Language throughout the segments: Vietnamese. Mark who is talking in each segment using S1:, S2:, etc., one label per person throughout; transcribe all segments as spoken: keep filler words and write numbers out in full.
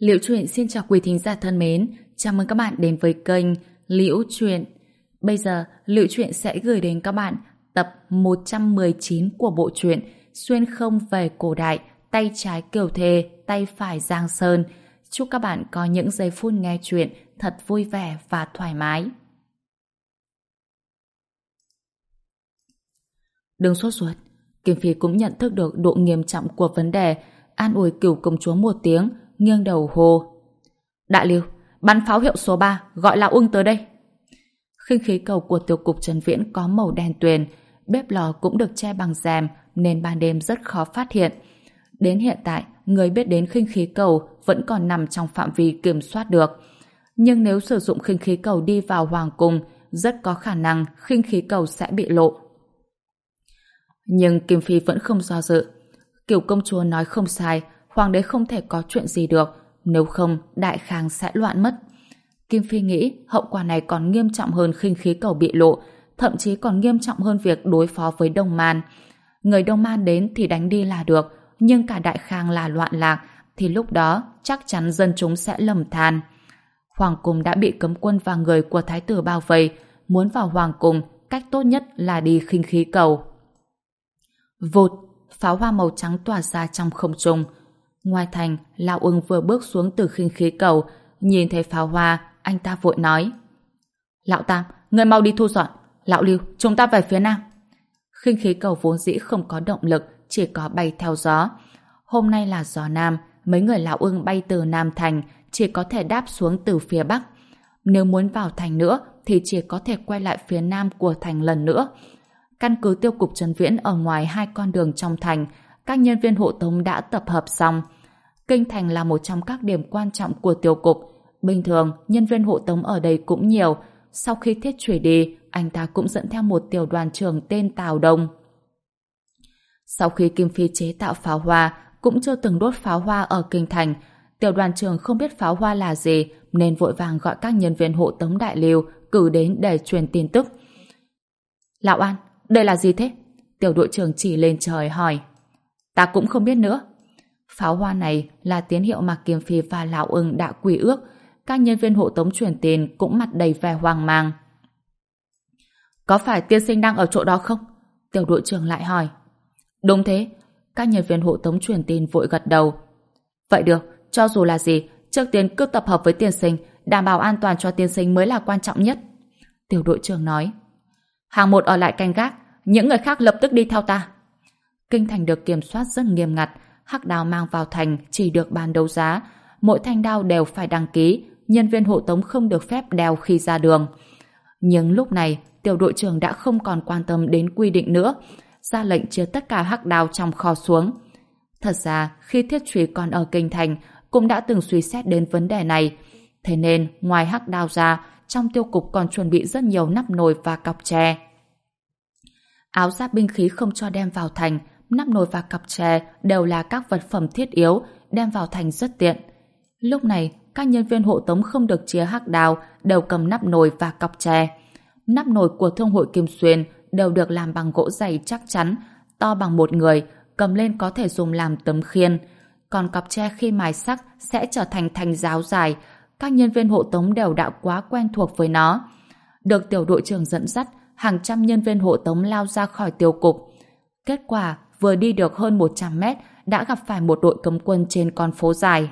S1: Liễu Chuyện xin chào quý thính giả thân mến, chào mừng các bạn đến với kênh Liễu Chuyện. Bây giờ, Liễu Chuyện sẽ gửi đến các bạn tập một trăm mười chín của bộ truyện Xuyên không về cổ đại, tay trái Kiều Thề, tay phải Giang Sơn. Chúc các bạn có những giây phút nghe chuyện thật vui vẻ và thoải mái. Đừng sốt ruột, Kim Phi cũng nhận thức được độ nghiêm trọng của vấn đề, an ủi Cửu công chúa một tiếng, nghiêng đầu hô: Đại Lưu, bắn pháo hiệu số ba, gọi Lão Ưng tới đây. Khinh khí cầu của tiểu cục Trần Viễn có màu đen tuyền, bếp lò cũng được che bằng rèm nên ban đêm rất khó phát hiện. Đến hiện tại, người biết đến khinh khí cầu vẫn còn nằm trong phạm vi kiểm soát được. Nhưng nếu sử dụng khinh khí cầu đi vào hoàng cung, rất có khả năng khinh khí cầu sẽ bị lộ. Nhưng Kim Phi vẫn không do dự. Cửu công chúa nói không sai, hoàng đế không thể có chuyện gì được, nếu không đại khang sẽ loạn mất. Kim Phi nghĩ hậu quả này còn nghiêm trọng hơn khinh khí cầu bị lộ, thậm chí còn nghiêm trọng hơn việc đối phó với Đông Man. Người Đông Man đến thì đánh đi là được, nhưng cả đại khang là loạn lạc, thì lúc đó chắc chắn dân chúng sẽ lầm than. Hoàng cung đã bị cấm quân và người của thái tử bao vây, muốn vào hoàng cung, cách tốt nhất là đi khinh khí cầu. Vụt, pháo hoa màu trắng tỏa ra trong không trung. Ngoài thành, Lão Ưng vừa bước xuống từ khinh khí cầu, nhìn thấy pháo hoa, anh ta vội nói: Lão Tam, người mau đi thu dọn. Lão Lưu, chúng ta về phía nam. Khinh khí cầu vốn dĩ không có động lực, chỉ có bay theo gió. Hôm nay là gió nam, mấy người Lão Ưng bay từ Nam Thành, chỉ có thể đáp xuống từ phía bắc. Nếu muốn vào thành nữa, thì chỉ có thể quay lại phía nam của thành lần nữa. Căn cứ tiêu cục Trần Viễn ở ngoài hai con đường trong thành, các nhân viên hộ tống đã tập hợp xong. Kinh thành là một trong các điểm quan trọng của tiêu cục. Bình thường, nhân viên hộ tống ở đây cũng nhiều. Sau khi Thiết Chủy đi, anh ta cũng dẫn theo một tiểu đoàn trưởng tên Tào Đông. Sau khi Kim Phi chế tạo pháo hoa, cũng chưa từng đốt pháo hoa ở kinh thành. Tiểu đoàn trưởng không biết pháo hoa là gì, nên vội vàng gọi các nhân viên hộ tống Đại Liêu cử đến để truyền tin tức. Lão An, đây là gì thế? Tiểu đội trưởng chỉ lên trời hỏi. Ta cũng không biết nữa. Pháo hoa này là tín hiệu mà Kim Phi và Lão Ưng đã quy ước. Các nhân viên hộ tống truyền tin cũng mặt đầy vẻ hoang mang. Có phải tiên sinh đang ở chỗ đó không? Tiểu đội trưởng lại hỏi. Đúng thế. Các nhân viên hộ tống truyền tin vội gật đầu. Vậy được, cho dù là gì, trước tiên cứ tập hợp với tiên sinh, đảm bảo an toàn cho tiên sinh mới là quan trọng nhất. Tiểu đội trưởng nói. Hàng một ở lại canh gác, những người khác lập tức đi theo ta. Kinh thành được kiểm soát rất nghiêm ngặt, hắc đao mang vào thành chỉ được bán đấu giá, mỗi thanh đao đều phải đăng ký, nhân viên hộ tống không được phép đeo khi ra đường. Nhưng lúc này, tiểu đội trưởng đã không còn quan tâm đến quy định nữa, ra lệnh chia tất cả hắc đao trong kho xuống. Thật ra, khi Thiết Chủy còn ở kinh thành, cũng đã từng suy xét đến vấn đề này. Thế nên, ngoài hắc đao ra, trong tiêu cục còn chuẩn bị rất nhiều nắp nồi và cọc tre. Áo giáp binh khí không cho đem vào thành, nắp nồi và cặp tre đều là các vật phẩm thiết yếu, đem vào thành rất tiện. Lúc này, các nhân viên hộ tống không được chia hắc đao, đều cầm nắp nồi và cặp tre. Nắp nồi của Thương hội Kim Xuyên đều được làm bằng gỗ dày chắc chắn, to bằng một người, cầm lên có thể dùng làm tấm khiên. Còn cặp tre khi mài sắc sẽ trở thành thanh giáo dài, các nhân viên hộ tống đều đã quá quen thuộc với nó. Được tiểu đội trưởng dẫn dắt, hàng trăm nhân viên hộ tống lao ra khỏi tiêu cục. Kết quả, vừa đi được hơn một trăm mét, đã gặp phải một đội cấm quân trên con phố dài.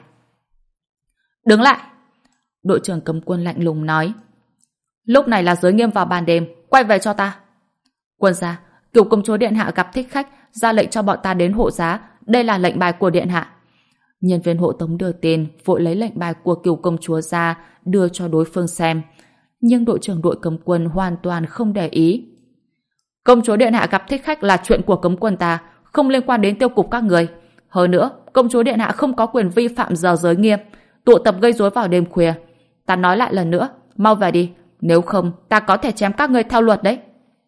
S1: Đứng lại! Đội trưởng cấm quân lạnh lùng nói. Lúc này là giới nghiêm vào ban đêm, quay về cho ta. Quân gia, Cửu công chúa điện hạ gặp thích khách, ra lệnh cho bọn ta đến hộ giá, đây là lệnh bài của điện hạ. Nhân viên hộ tống đưa tin, vội lấy lệnh bài của Cửu công chúa ra, đưa cho đối phương xem. Nhưng đội trưởng đội cấm quân hoàn toàn không để ý. Công chúa điện hạ gặp thích khách là chuyện của cấm quân ta, không liên quan đến tiêu cục các người. Hơn nữa, công chúa điện hạ không có quyền vi phạm giờ giới nghiêm, tụ tập gây rối vào đêm khuya. Ta nói lại lần nữa, mau về đi, nếu không ta có thể chém các ngươi theo luật đấy.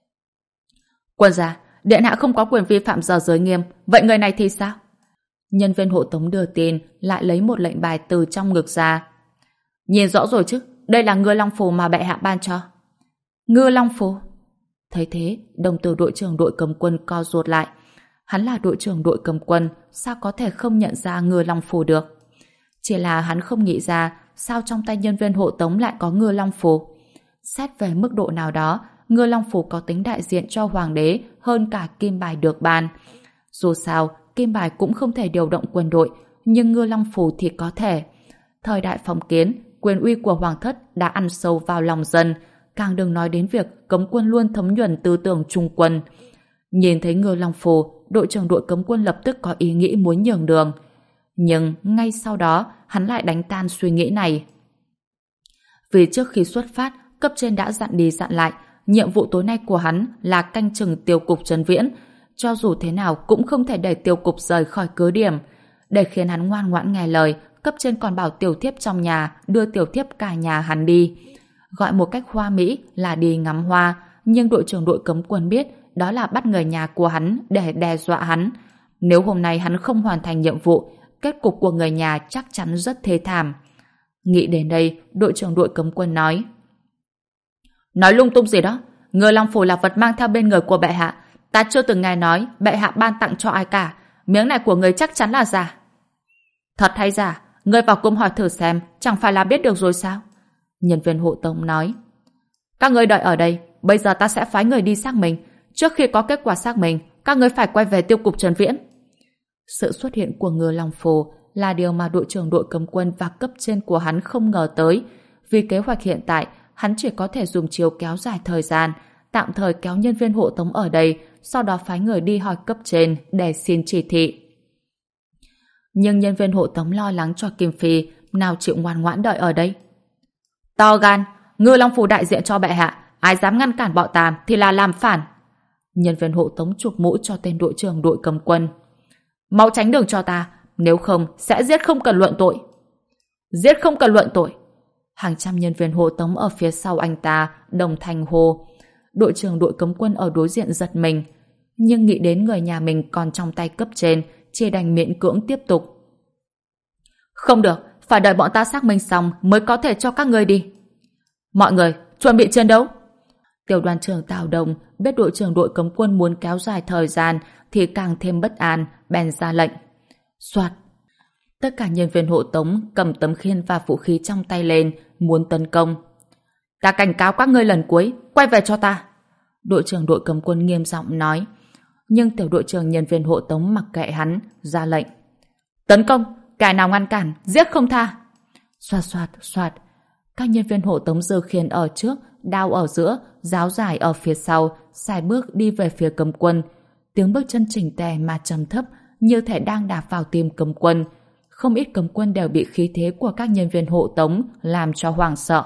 S1: Quân gia, điện hạ không có quyền vi phạm giờ giới nghiêm, vậy người này thì sao? Nhân viên hộ tống đưa tin lại lấy một lệnh bài từ trong ngực ra. Nhìn rõ rồi chứ, đây là ngư long phù mà bệ hạ ban cho. Ngư long phù? Thấy thế, đồng tử đội trưởng đội cấm quân co ruột lại. Hắn là đội trưởng đội cấm quân, sao có thể không nhận ra ngư long phù được? Chỉ là hắn không nghĩ ra sao trong tay nhân viên hộ tống lại có Ngư Long Phù. Xét về mức độ nào đó, Ngư Long Phù có tính đại diện cho hoàng đế hơn cả kim bài được ban. Dù sao, kim bài cũng không thể điều động quân đội, nhưng Ngư Long Phù thì có thể. Thời đại phong kiến, quyền uy của hoàng thất đã ăn sâu vào lòng dân, càng đừng nói đến việc cấm quân luôn thấm nhuần tư tưởng trung quân. Nhìn thấy Ngư Long Phù, đội trưởng đội cấm quân lập tức có ý nghĩ muốn nhường đường. Nhưng ngay sau đó, hắn lại đánh tan suy nghĩ này. Vì trước khi xuất phát, cấp trên đã dặn đi dặn lại, nhiệm vụ tối nay của hắn là canh chừng tiêu cục Trấn Viễn. Cho dù thế nào cũng không thể để tiêu cục rời khỏi cứ điểm. Để khiến hắn ngoan ngoãn nghe lời, cấp trên còn bảo tiểu thiếp trong nhà đưa tiểu thiếp cả nhà hắn đi. Gọi một cách hoa mỹ là đi ngắm hoa, nhưng đội trưởng đội cấm quân biết đó là bắt người nhà của hắn để đe dọa hắn. Nếu hôm nay hắn không hoàn thành nhiệm vụ, kết cục của người nhà chắc chắn rất thê thảm. Nghĩ đến đây, đội trưởng đội cấm quân nói: Nói lung tung gì đó, Ngư Long Phù là vật mang theo bên người của bệ hạ. Ta chưa từng nghe nói bệ hạ ban tặng cho ai cả. Miếng này của người chắc chắn là giả. Thật hay giả? Ngươi vào cung hỏi thử xem, chẳng phải là biết được rồi sao? Nhân viên hộ tống nói: Các ngươi đợi ở đây, bây giờ ta sẽ phái người đi xác minh. Trước khi có kết quả xác minh, các ngươi phải quay về tiêu cục Trấn Viễn. Sự xuất hiện của Ngư Long Phù là điều mà đội trưởng đội cấm quân và cấp trên của hắn không ngờ tới. Vì kế hoạch hiện tại, hắn chỉ có thể dùng chiếu kéo dài thời gian, tạm thời kéo nhân viên hộ tống ở đây, sau đó phái người đi hỏi cấp trên để xin chỉ thị. Nhưng nhân viên hộ tống lo lắng cho Kim Phi, nào chịu ngoan ngoãn đợi ở đây. To gan, Ngư Long Phù đại diện cho bệ hạ, ai dám ngăn cản bọn ta thì là làm phản. Nhân viên hộ tống chụp mũ cho tên đội trưởng đội cấm quân. Mau tránh đường cho ta, nếu không sẽ giết không cần luận tội. Giết không cần luận tội. Hàng trăm nhân viên hộ tống ở phía sau anh ta đồng thanh hô. Đội trưởng đội cấm quân ở đối diện giật mình, nhưng nghĩ đến người nhà mình còn trong tay cấp trên, chỉ đành miễn cưỡng tiếp tục. Không được, phải đợi bọn ta xác minh xong mới có thể cho các ngươi đi. Mọi người, chuẩn bị chiến đấu. Tiểu đoàn trưởng Tào Đồng biết đội trưởng đội cấm quân muốn kéo dài thời gian thì càng thêm bất an, bèn ra lệnh. Soạt. Tất cả nhân viên hộ tống cầm tấm khiên và vũ khí trong tay lên, muốn tấn công. Ta cảnh cáo các ngươi lần cuối, quay về cho ta. Đội trưởng đội cấm quân nghiêm giọng nói. Nhưng tiểu đội trưởng nhân viên hộ tống mặc kệ hắn, ra lệnh. Tấn công, kẻ nào ngăn cản, giết không tha. Soạt soạt soạt. Các nhân viên hộ tống giơ khiên ở trước, đao ở giữa, giáo dài ở phía sau, xài bước đi về phía cấm quân. Tiếng bước chân chỉnh tề mà trầm thấp, như thể đang đạp vào tim cấm quân. Không ít cấm quân đều bị khí thế của các nhân viên hộ tống làm cho hoảng sợ.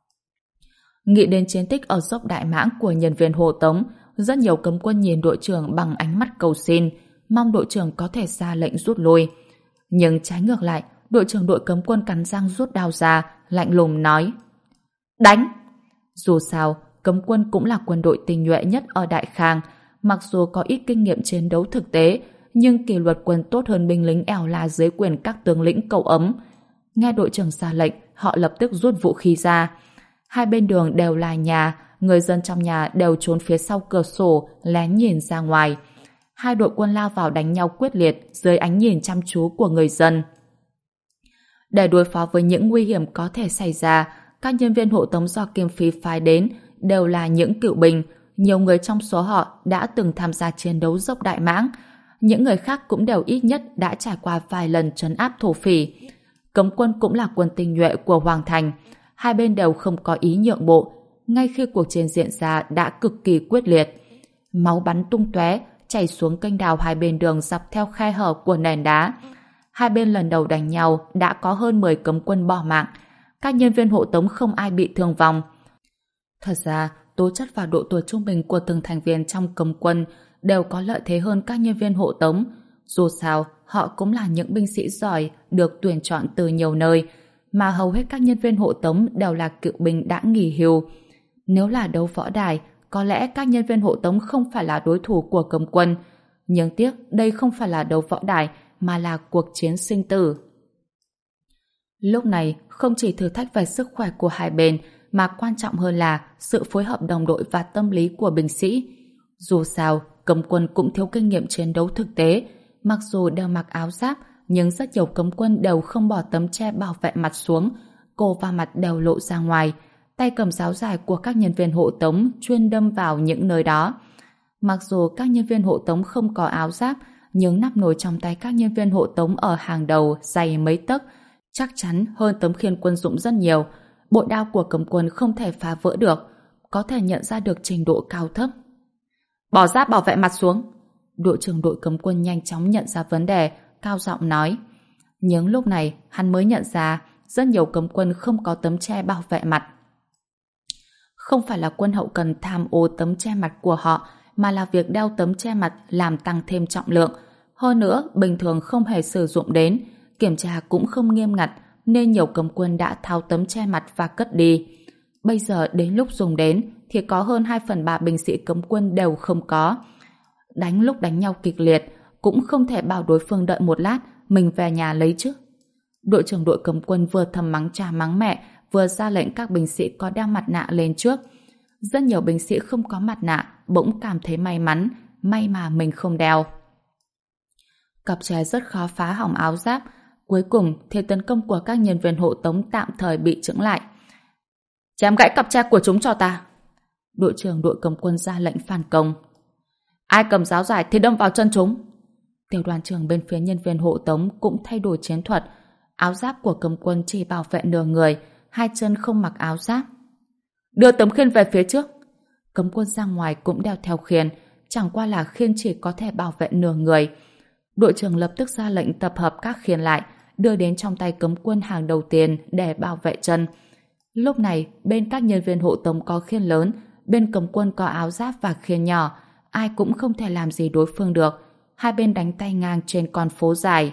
S1: Nghĩ đến chiến tích ở dốc Đại Mãng của nhân viên hộ tống, rất nhiều cấm quân nhìn đội trưởng bằng ánh mắt cầu xin, mong đội trưởng có thể ra lệnh rút lui. Nhưng trái ngược lại, đội trưởng đội cấm quân cắn răng rút đao ra, lạnh lùng nói: Đánh! Dù sao, cấm quân cũng là quân đội tinh nhuệ nhất ở Đại Khang, mặc dù có ít kinh nghiệm chiến đấu thực tế, nhưng kỷ luật quân tốt hơn binh lính ẻo là dưới quyền các tướng lĩnh cậu ấm. Nghe đội trưởng ra lệnh, họ lập tức rút vũ khí ra. Hai bên đường đều là nhà, người dân trong nhà đều trốn phía sau cửa sổ, lén nhìn ra ngoài. Hai đội quân lao vào đánh nhau quyết liệt dưới ánh nhìn chăm chú của người dân. Để đối phó với những nguy hiểm có thể xảy ra, các nhân viên hộ tống do Kim Phi phái đến đều là những cựu binh. Nhiều người trong số họ đã từng tham gia chiến đấu dốc Đại Mãng. Những người khác cũng đều ít nhất đã trải qua vài lần trấn áp thổ phỉ. Cấm quân cũng là quân tinh nhuệ của Hoàng Thành. Hai bên đều không có ý nhượng bộ. Ngay khi cuộc chiến diễn ra đã cực kỳ quyết liệt. Máu bắn tung tóe, chảy xuống kênh đào hai bên đường dọc theo khe hở của nền đá. Hai bên lần đầu đánh nhau đã có hơn mười cấm quân bỏ mạng. Các nhân viên hộ tống không ai bị thương vong. Thật ra, tố chất và độ tuổi trung bình của từng thành viên trong cấm quân đều có lợi thế hơn các nhân viên hộ tống. Dù sao, họ cũng là những binh sĩ giỏi được tuyển chọn từ nhiều nơi, mà hầu hết các nhân viên hộ tống đều là cựu binh đã nghỉ hưu. Nếu là đấu võ đài, có lẽ các nhân viên hộ tống không phải là đối thủ của cấm quân. Nhưng tiếc, đây không phải là đấu võ đài, mà là cuộc chiến sinh tử. Lúc này, không chỉ thử thách về sức khỏe của hai bên, mà quan trọng hơn là sự phối hợp đồng đội và tâm lý của binh sĩ. Dù sao, cấm quân cũng thiếu kinh nghiệm chiến đấu thực tế, mặc dù đều mặc áo giáp, nhưng rất nhiều cấm quân đều không bỏ tấm che bảo vệ mặt xuống, cổ và mặt đều lộ ra ngoài, tay cầm giáo dài của các nhân viên hộ tống chuyên đâm vào những nơi đó. Mặc dù các nhân viên hộ tống không có áo giáp, nhưng nắp nồi trong tay các nhân viên hộ tống ở hàng đầu dày mấy tấc, chắc chắn hơn tấm khiên quân dụng rất nhiều. Bội đao của cấm quân không thể phá vỡ được, có thể nhận ra được trình độ cao thấp. Bỏ giáp bảo vệ mặt xuống. Đội trưởng đội cấm quân nhanh chóng nhận ra vấn đề, cao giọng nói. Nhưng lúc này hắn mới nhận ra rất nhiều cấm quân không có tấm che bảo vệ mặt. Không phải là quân hậu cần tham ô tấm che mặt của họ, mà là việc đeo tấm che mặt làm tăng thêm trọng lượng. Hơn nữa, bình thường không hề sử dụng đến, kiểm tra cũng không nghiêm ngặt, nên nhiều cấm quân đã tháo tấm che mặt và cất đi. Bây giờ đến lúc dùng đến thì có hơn hai phần ba binh sĩ cấm quân đều không có. Đánh lúc đánh nhau kịch liệt, cũng không thể bảo đối phương đợi một lát, mình về nhà lấy chứ. Đội trưởng đội cấm quân vừa thầm mắng cha mắng mẹ, vừa ra lệnh các binh sĩ có đeo mặt nạ lên trước. Rất nhiều binh sĩ không có mặt nạ, bỗng cảm thấy may mắn, may mà mình không đeo. Cặp tre rất khó phá hỏng áo giáp, cuối cùng thế tấn công của các nhân viên hộ tống tạm thời bị chững lại. Chém gãy cặp tre của chúng cho ta. Đội trưởng đội cấm quân ra lệnh phản công. Ai cầm giáo dài thì đâm vào chân chúng. Tiểu đoàn trưởng bên phía nhân viên hộ tống cũng thay đổi chiến thuật. Áo giáp của cấm quân chỉ bảo vệ nửa người, hai chân không mặc áo giáp. Đưa tấm khiên về phía trước. Cấm quân ra ngoài cũng đeo theo khiên, chẳng qua là khiên chỉ có thể bảo vệ nửa người. Đội trưởng lập tức ra lệnh tập hợp các khiên lại, đưa đến trong tay cấm quân hàng đầu tiên để bảo vệ chân. Lúc này, bên các nhân viên hộ tống có khiên lớn, bên cấm quân có áo giáp và khiên nhỏ, ai cũng không thể làm gì đối phương được. Hai bên đánh tay ngang trên con phố dài.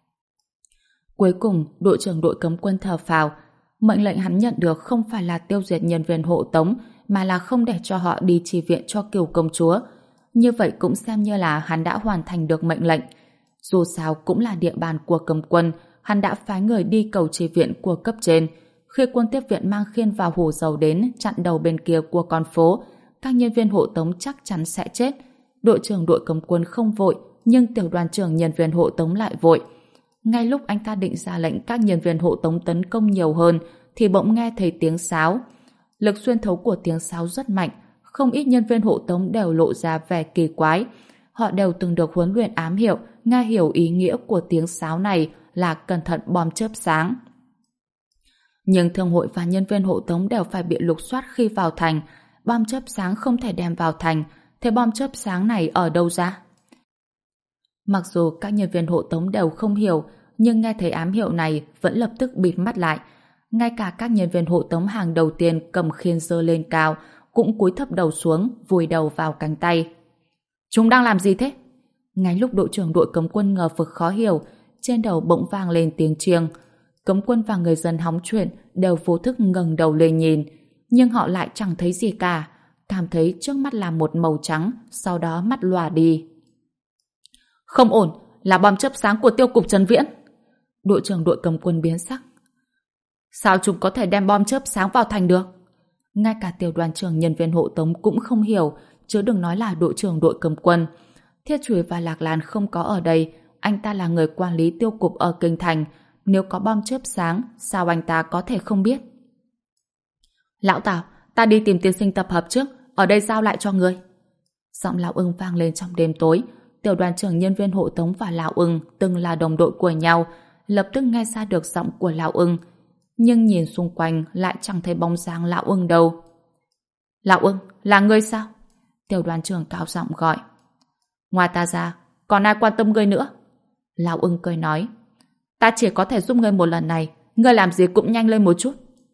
S1: Cuối cùng, đội trưởng đội cấm quân thở phào. Mệnh lệnh hắn nhận được không phải là tiêu diệt nhân viên hộ tống, mà là không để cho họ đi chi viện cho Kiều công chúa. Như vậy cũng xem như là hắn đã hoàn thành được mệnh lệnh. Dù sao cũng là địa bàn của cấm quân, hắn đã phái người đi cầu chi viện của cấp trên. Khi quân tiếp viện mang khiên vào hồ dầu đến chặn đầu bên kia của con phố, các nhân viên hộ tống chắc chắn sẽ chết. Đội trưởng đội cấm quân không vội, nhưng tiểu đoàn trưởng nhân viên hộ tống lại vội. Ngay lúc anh ta định ra lệnh các nhân viên hộ tống tấn công nhiều hơn, thì bỗng nghe thấy tiếng sáo. Lực xuyên thấu của tiếng sáo rất mạnh, không ít nhân viên hộ tống đều lộ ra vẻ kỳ quái. Họ đều từng được huấn luyện ám hiệu, nghe hiểu ý nghĩa của tiếng sáo này là cẩn thận bom chớp sáng. Nhưng thương hội và nhân viên hộ tống đều phải bị lục soát khi vào thành. Bom chớp sáng không thể đem vào thành, thế bom chớp sáng này ở đâu ra? Mặc dù các nhân viên hộ tống đều không hiểu, nhưng nghe thấy ám hiệu này vẫn lập tức bịt mắt lại. Ngay cả các nhân viên hộ tống hàng đầu tiên cầm khiên giơ lên cao cũng cúi thấp đầu xuống, vùi đầu vào cánh tay. Chúng đang làm gì thế? Ngay lúc đội trưởng đội cấm quân ngờ vực khó hiểu, trên đầu bỗng vang lên tiếng chiêng. Cấm quân và người dân hóng chuyện đều vô thức ngẩng đầu lên nhìn, nhưng họ lại chẳng thấy gì cả, cảm thấy trước mắt là một màu trắng, sau đó mắt lòa đi. Không ổn, là bom chớp sáng của tiêu cục Trấn Viễn. Đội trưởng đội cấm quân biến sắc. Sao chúng có thể đem bom chớp sáng vào thành được? Ngay cả tiểu đoàn trưởng nhân viên hộ tống cũng không hiểu, chứ đừng nói là đội trưởng đội cấm quân. Thiết Chùy và Lạc Lan không có ở đây, anh ta là người quản lý tiêu cục ở kinh thành, nếu có bom chớp sáng, sao anh ta có thể không biết? Lão Tào, ta đi tìm tiên sinh tập hợp trước, ở đây giao lại cho người. Giọng Lão Ưng vang lên trong đêm tối. Tiểu đoàn trưởng nhân viên hộ tống và Lão Ưng từng là đồng đội của nhau, lập tức nghe ra được giọng của Lão Ưng. Nhưng nhìn xung quanh lại chẳng thấy bóng dáng Lão Ưng đâu. Lão Ưng, là ngươi sao? Tiểu đoàn trưởng cao giọng gọi. Ngoài ta ra, còn ai quan tâm ngươi nữa? Lão Ưng cười nói. Ta chỉ có thể giúp ngươi một lần này, ngươi làm gì cũng nhanh lên một chút.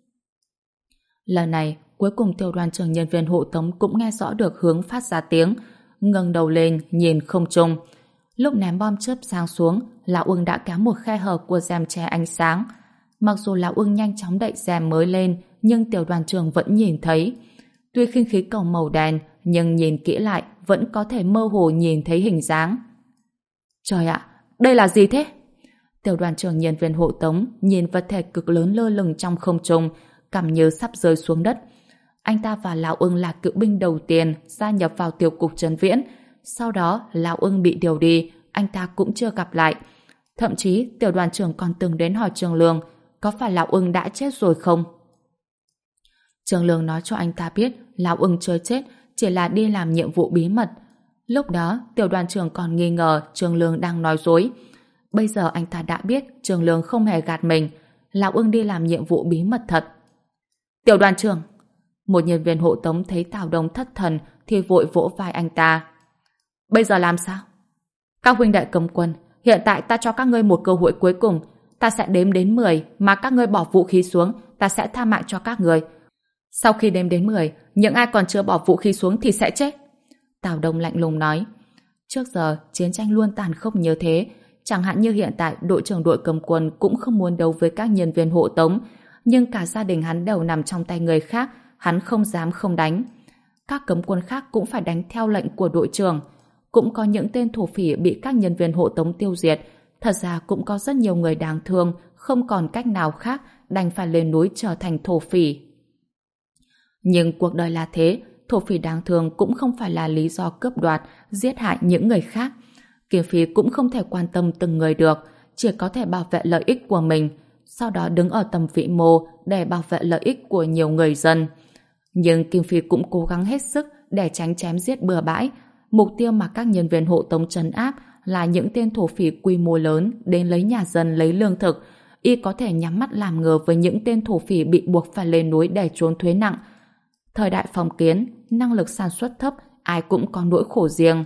S1: Lần này, cuối cùng tiểu đoàn trưởng nhân viên hộ tống cũng nghe rõ được hướng phát ra tiếng, ngẩng đầu lên nhìn không trung. Lúc ném bom chớp sáng xuống, Lão Ưng đã kéo một khe hở của rèm che ánh sáng. Mặc dù Lão Ưng nhanh chóng đậy rèm mới lên, nhưng tiểu đoàn trưởng vẫn nhìn thấy. Tuy khinh khí cầu màu đen, nhưng nhìn kỹ lại vẫn có thể mơ hồ nhìn thấy hình dáng. Trời ạ, đây là gì thế? Tiểu đoàn trưởng nhân viên hộ tống nhìn vật thể cực lớn lơ lửng trong không trung, cảm như sắp rơi xuống đất. Anh ta và Lão Ưng là cựu binh đầu tiên gia nhập vào tiểu cục Trấn Viễn. Sau đó Lão Ưng bị điều đi, anh ta cũng chưa gặp lại. Thậm chí tiểu đoàn trưởng còn từng đến hỏi Trường Lương có phải Lão Ưng đã chết rồi không. Trường Lương nói cho anh ta biết Lão Ưng chưa chết, chỉ là đi làm nhiệm vụ bí mật. Lúc đó tiểu đoàn trưởng còn nghi ngờ Trường Lương đang nói dối. Bây giờ anh ta đã biết Trường Lương không hề gạt mình, Lão Ưng đi làm nhiệm vụ bí mật thật. Tiểu đoàn trưởng! Một nhân viên hộ tống thấy Tào Đông thất thần thì vội vỗ vai anh ta. Bây giờ làm sao? Các huynh đệ cấm quân, hiện tại ta cho các ngươi một cơ hội cuối cùng. Ta sẽ đếm đến mười, mà các ngươi bỏ vũ khí xuống, ta sẽ tha mạng cho các ngươi. Sau khi đếm đến mười, những ai còn chưa bỏ vũ khí xuống thì sẽ chết. Tào Đông lạnh lùng nói. Trước giờ, chiến tranh luôn tàn khốc như thế. Chẳng hạn như hiện tại, đội trưởng đội cấm quân cũng không muốn đấu với các nhân viên hộ tống, nhưng cả gia đình hắn đều nằm trong tay người khác, hắn không dám không đánh. Các cấm quân khác cũng phải đánh theo lệnh của đội trưởng. Cũng có những tên thổ phỉ bị các nhân viên hộ tống tiêu diệt. Thật ra cũng có rất nhiều người đáng thương, không còn cách nào khác, đành phải lên núi trở thành thổ phỉ. Nhưng cuộc đời là thế, thổ phỉ đáng thương cũng không phải là lý do cướp đoạt, giết hại những người khác. Kiếm Phi cũng không thể quan tâm từng người được, chỉ có thể bảo vệ lợi ích của mình, sau đó đứng ở tầm vĩ mô để bảo vệ lợi ích của nhiều người dân. Nhưng Kim Phi cũng cố gắng hết sức để tránh chém giết bừa bãi. Mục tiêu mà các nhân viên hộ tống trấn áp là những tên thổ phỉ quy mô lớn đến lấy nhà dân lấy lương thực. Y có thể nhắm mắt làm ngờ với những tên thổ phỉ bị buộc phải lên núi để trốn thuế nặng. Thời đại phong kiến, năng lực sản xuất thấp, ai cũng có nỗi khổ riêng.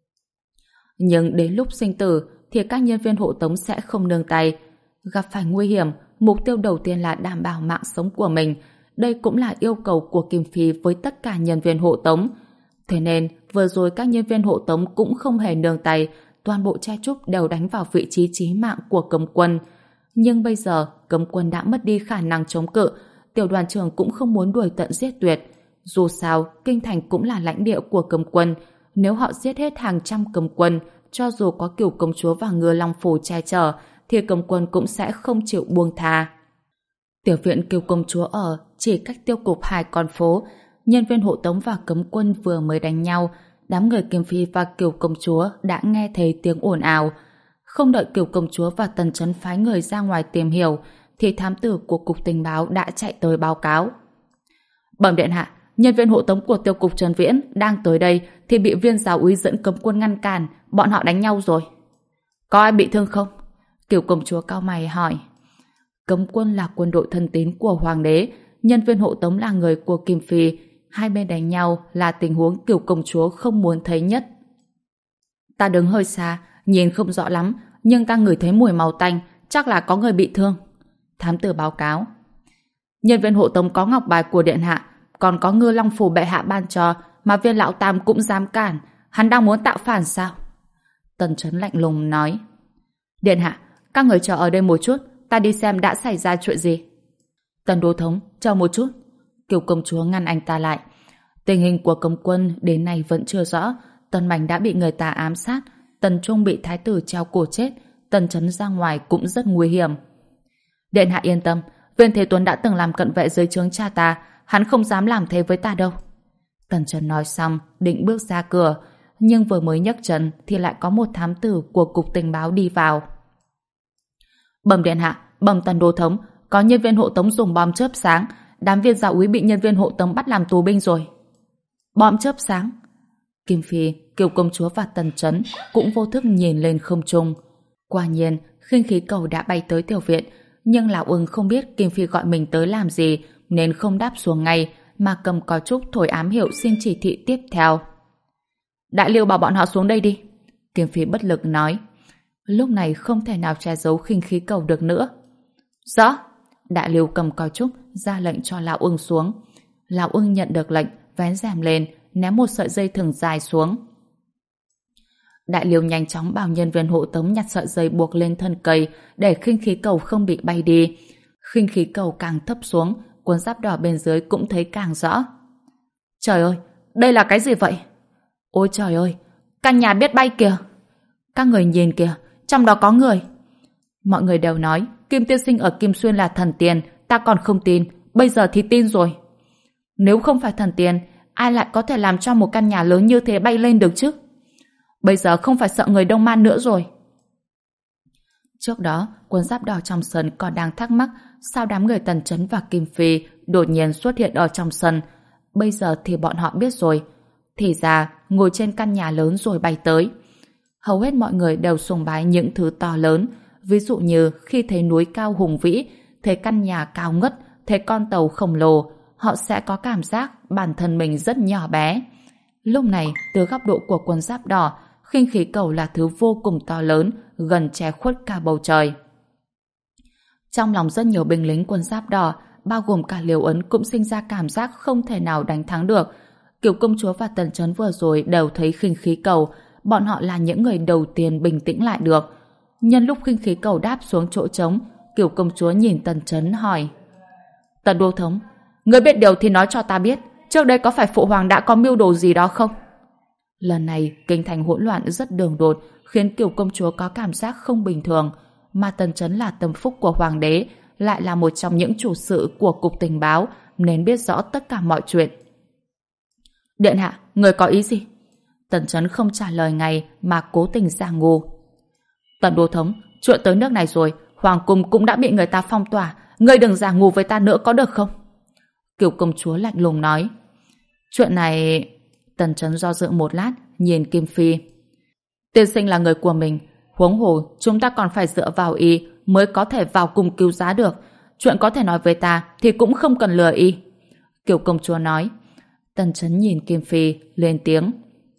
S1: Nhưng đến lúc sinh tử thì các nhân viên hộ tống sẽ không nương tay. Gặp phải nguy hiểm, mục tiêu đầu tiên là đảm bảo mạng sống của mình. Đây cũng là yêu cầu của Kim Phi với tất cả nhân viên hộ tống. Thế nên, vừa rồi các nhân viên hộ tống cũng không hề nương tay, toàn bộ che chúc đều đánh vào vị trí chí mạng của cấm quân. Nhưng bây giờ, cấm quân đã mất đi khả năng chống cự, tiểu đoàn trưởng cũng không muốn đuổi tận giết tuyệt. Dù sao, kinh thành cũng là lãnh địa của cấm quân. Nếu họ giết hết hàng trăm cấm quân, cho dù có Cửu công chúa và Ngư Long Phủ che chở, thì cấm quân cũng sẽ không chịu buông tha. Tiểu viện Cửu công chúa ở chỉ cách tiêu cục hai con phố. Nhân viên hộ tống và cấm quân vừa mới đánh nhau, đám người Kiếm Phi và Cửu công chúa đã nghe thấy tiếng ồn ào. Không đợi Cửu công chúa và Tần Chấn phái người ra ngoài tìm hiểu, thì thám tử của cục tình báo đã chạy tới báo cáo. Bẩm điện hạ, nhân viên hộ tống của tiêu cục Trần Viễn đang tới đây thì bị viên giáo úy dẫn cấm quân ngăn cản, bọn họ đánh nhau rồi. Có ai bị thương không? Cửu công chúa cau mày hỏi. Cấm quân là quân đội thân tín của hoàng đế, nhân viên hộ tống là người của Kim Phi, hai bên đánh nhau là tình huống Cửu công chúa không muốn thấy nhất. Ta đứng hơi xa, nhìn không rõ lắm, nhưng ta ngửi thấy mùi màu tanh, chắc là có người bị thương. Thám tử báo cáo. Nhân viên hộ tống có ngọc bài của điện hạ, còn có Ngư Long Phủ bệ hạ ban cho, mà viên lão tam cũng dám cản, hắn đang muốn tạo phản sao? Tần Chấn lạnh lùng nói. Điện hạ, các người chờ ở đây một chút, ta đi xem đã xảy ra chuyện gì. Tần Đô Thống, chờ một chút. Kiều công chúa ngăn anh ta lại. Tình hình của cấm quân đến nay vẫn chưa rõ. Tần Bành đã bị người ta ám sát, Tần Trung bị thái tử treo cổ chết, Tần Chấn ra ngoài cũng rất nguy hiểm. Điện hạ yên tâm, Viên Thế Tuấn đã từng làm cận vệ dưới trướng cha ta, hắn không dám làm thế với ta đâu. Tần Chấn nói xong, định bước ra cửa, nhưng vừa mới nhấc chân thì lại có một thám tử của cục tình báo đi vào. Bẩm điện hạ, bẩm Tần Đô Thống, có nhân viên hộ tống dùng bom chớp sáng, đám viên giáo úy bị nhân viên hộ tống bắt làm tù binh rồi. Bom chớp sáng? Kim Phi, Kiều công chúa và Tần Chấn cũng vô thức nhìn lên không trung. Quả nhiên, khinh khí cầu đã bay tới tiểu viện, nhưng lão Ưng không biết Kim Phi gọi mình tới làm gì nên không đáp xuống ngay, mà cầm còi trúc thổi ám hiệu xin chỉ thị tiếp theo. Đại Liêu bảo bọn họ xuống đây đi. Kim Phi bất lực nói. Lúc này không thể nào che giấu khinh khí cầu được nữa. Rõ. Đại Liêu cầm còi trúc ra lệnh cho lão Ưng xuống. Lão Ưng nhận được lệnh, vén rèm lên, ném một sợi dây thừng dài xuống. Đại Liêu nhanh chóng bảo nhân viên hộ tống nhặt sợi dây buộc lên thân cây để khinh khí cầu không bị bay đi. Khinh khí cầu càng thấp xuống, cuốn giáp đỏ bên dưới cũng thấy càng rõ. Trời ơi, đây là cái gì vậy? Ôi trời ơi, căn nhà biết bay kìa. Các người nhìn kìa, trong đó có người. Mọi người đều nói Kim tiên sinh ở Kim Xuyên là thần tiên, ta còn không tin, bây giờ thì tin rồi. Nếu không phải thần tiên, ai lại có thể làm cho một căn nhà lớn như thế bay lên được chứ? Bây giờ không phải sợ người Đông Man nữa rồi. Trước đó, quân giáp đỏ trong sân còn đang thắc mắc sao đám người Tần Chấn và Kim Phi đột nhiên xuất hiện ở trong sân. Bây giờ thì bọn họ biết rồi. Thì ra, ngồi trên căn nhà lớn rồi bay tới. Hầu hết mọi người đều sùng bái những thứ to lớn. Ví dụ như khi thấy núi cao hùng vĩ, thấy căn nhà cao ngất, thấy con tàu khổng lồ, họ sẽ có cảm giác bản thân mình rất nhỏ bé. Lúc này, từ góc độ của quân giáp đỏ, khinh khí cầu là thứ vô cùng to lớn, gần che khuất cả bầu trời. Trong lòng rất nhiều binh lính quân giáp đỏ, bao gồm cả Liêu Ấn, cũng sinh ra cảm giác không thể nào đánh thắng được. Kiều công chúa và Tần Chấn vừa rồi đều thấy khinh khí cầu, bọn họ là những người đầu tiên bình tĩnh lại được. Nhân lúc khinh khí cầu đáp xuống chỗ trống, Kiều công chúa nhìn Tần Chấn hỏi: Tần đô thống, người biết điều thì nói cho ta biết, trước đây có phải phụ hoàng đã có mưu đồ gì đó không? Lần này, kinh thành hỗn loạn rất đường đột, khiến Kiều công chúa có cảm giác không bình thường, mà Tần Chấn là tâm phúc của hoàng đế, lại là một trong những chủ sự của cục tình báo, nên biết rõ tất cả mọi chuyện. Điện hạ, người có ý gì? Tần Chấn không trả lời ngay mà cố tình giả ngu. Tần đô thống, chuyện tới nước này rồi, hoàng cung cũng đã bị người ta phong tỏa, ngươi đừng giả ngu với ta nữa có được không? Kiều công chúa lạnh lùng nói. Chuyện này... Tần Chấn do dự một lát, nhìn Kim Phi. Tiên sinh là người của mình, huống hồ chúng ta còn phải dựa vào y mới có thể vào cung cứu giá được. Chuyện có thể nói với ta thì cũng không cần lừa y. Kiều công chúa nói. Tần Chấn nhìn Kim Phi, lên tiếng.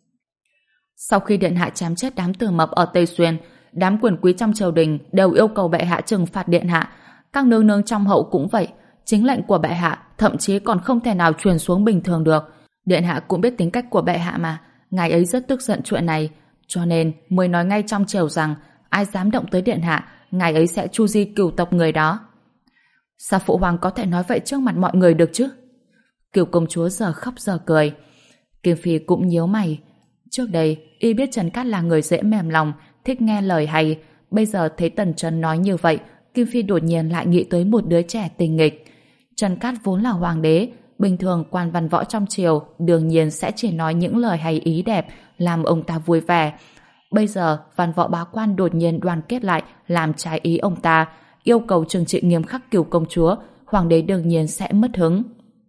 S1: Sau khi điện hạ chém chết đám tử mập ở Tây Xuyên, đám quyền quý trong triều đình đều yêu cầu bệ hạ trừng phạt điện hạ. Các nương nương trong hậu cũng vậy. Chính lệnh của bệ hạ thậm chí còn không thể nào truyền xuống bình thường được. Điện hạ cũng biết tính cách của bệ hạ mà, ngài ấy rất tức giận chuyện này, cho nên mới nói ngay trong triều rằng ai dám động tới điện hạ, ngài ấy sẽ tru di cửu tộc người đó. Sao phụ hoàng có thể nói vậy trước mặt mọi người được chứ? Kiều công chúa giờ khóc giờ cười. Kim Phi cũng nhíu mày. Trước đây, y biết Trần Cát là người dễ mềm lòng, thích nghe lời hay. Bây giờ thấy Tần Chấn nói như vậy, Kim Phi đột nhiên lại nghĩ tới một đứa trẻ tình nghịch. Trần Cát vốn là hoàng đế, bình thường quan văn võ trong triều đương nhiên sẽ chỉ nói những lời hay ý đẹp làm ông ta vui vẻ. Bây giờ văn võ bá quan đột nhiên đoàn kết lại làm trái ý ông ta, yêu cầu trừng trị nghiêm khắc Kiều công chúa, hoàng đế đương nhiên sẽ mất hứng.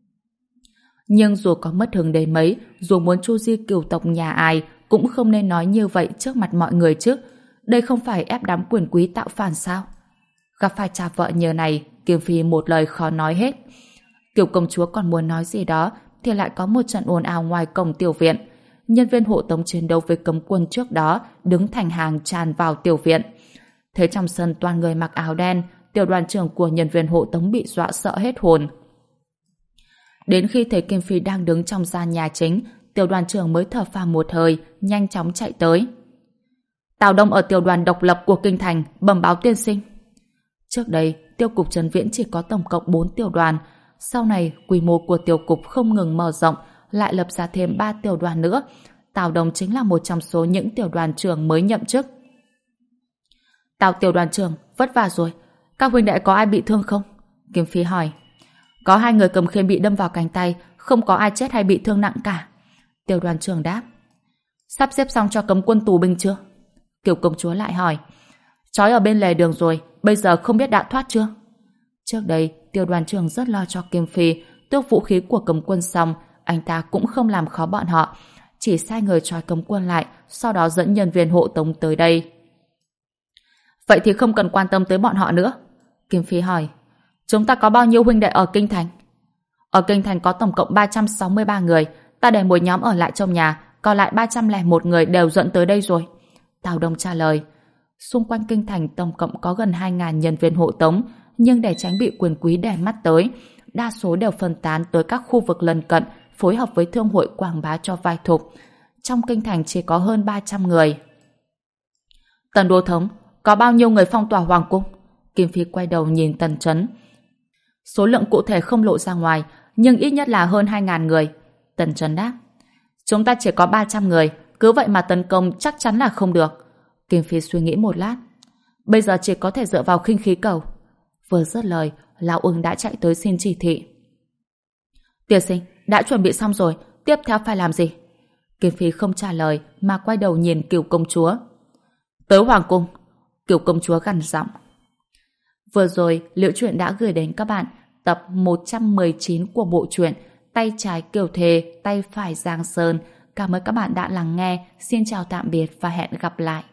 S1: Nhưng dù có mất hứng đến mấy, dù muốn tru di cửu tộc nhà ai, cũng không nên nói như vậy trước mặt mọi người chứ. Đây không phải ép đám quyền quý tạo phản sao? Gặp phải cha vợ nhờ này, Kim Phi một lời khó nói hết. Kiều công chúa còn muốn nói gì đó thì lại có một trận ồn ào ngoài cổng tiểu viện. Nhân viên hộ tống chiến đấu với cấm quân trước đó đứng thành hàng tràn vào tiểu viện. Thấy trong sân toàn người mặc áo đen, tiểu đoàn trưởng của nhân viên hộ tống bị dọa sợ hết hồn. Đến khi thấy Kim Phi đang đứng trong gian nhà chính, tiểu đoàn trưởng mới thở phào một hơi, nhanh chóng chạy tới. Tào Đông ở tiểu đoàn độc lập của kinh thành, bẩm báo tiên sinh. Trước đây, tiêu cục Trấn Viễn chỉ có tổng cộng bốn tiểu đoàn. Sau này, quy mô của tiểu cục không ngừng mở rộng, lại lập ra thêm ba tiểu đoàn nữa. Tào Đông chính là một trong số những tiểu đoàn trưởng mới nhậm chức. Tào tiểu đoàn trưởng, vất vả rồi. Các huynh đệ có ai bị thương không? Kim Phi hỏi. Có hai người cầm khiên bị đâm vào cánh tay, không có ai chết hay bị thương nặng cả. Tiểu đoàn trưởng đáp. Sắp xếp xong cho cấm quân tù binh chưa? Kiều công chúa lại hỏi. Trói ở bên lề đường rồi, bây giờ không biết đã thoát chưa? Trước đây, tiểu đoàn trưởng rất lo cho Kim Phi, tước vũ khí của cấm quân xong, anh ta cũng không làm khó bọn họ, chỉ sai người trói cấm quân lại, sau đó dẫn nhân viên hộ tống tới đây. Vậy thì không cần quan tâm tới bọn họ nữa. Kim Phi hỏi. Chúng ta có bao nhiêu huynh đệ ở kinh thành? Ở kinh thành có tổng cộng ba trăm sáu mươi ba người, ta để một nhóm ở lại trong nhà, còn lại ba trăm lẻ một người đều dẫn tới đây rồi. Tào Đông trả lời. Xung quanh kinh thành tổng cộng có gần hai nghìn nhân viên hộ tống, nhưng để tránh bị quyền quý đè mắt tới, đa số đều phân tán tới các khu vực lân cận, phối hợp với thương hội quảng bá cho vai thục. Trong kinh thành chỉ có hơn ba trăm người. Tần đô thống, có bao nhiêu người phong tỏa hoàng cung? Kim Phi quay đầu nhìn Tần Chấn. Số lượng cụ thể không lộ ra ngoài, nhưng ít nhất là hơn hai nghìn người. Tần Chấn đáp. Chúng ta chỉ có ba trăm người, cứ vậy mà tấn công chắc chắn là không được. Kim Phi suy nghĩ một lát. Bây giờ chỉ có thể dựa vào khinh khí cầu. Vừa dứt lời, Lão Ưng đã chạy tới xin chỉ thị. Tiên sinh, đã chuẩn bị xong rồi, tiếp theo phải làm gì? Kim Phi không trả lời mà quay đầu nhìn Kiều công chúa. Tới hoàng cung. Kiều công chúa gằn giọng. Vừa rồi, Liễu Chuyện đã gửi đến các bạn tập một trăm mười chín của bộ truyện Tay trái Kiều Thề, tay phải Giang Sơn. Cảm ơn các bạn đã lắng nghe. Xin chào tạm biệt và hẹn gặp lại.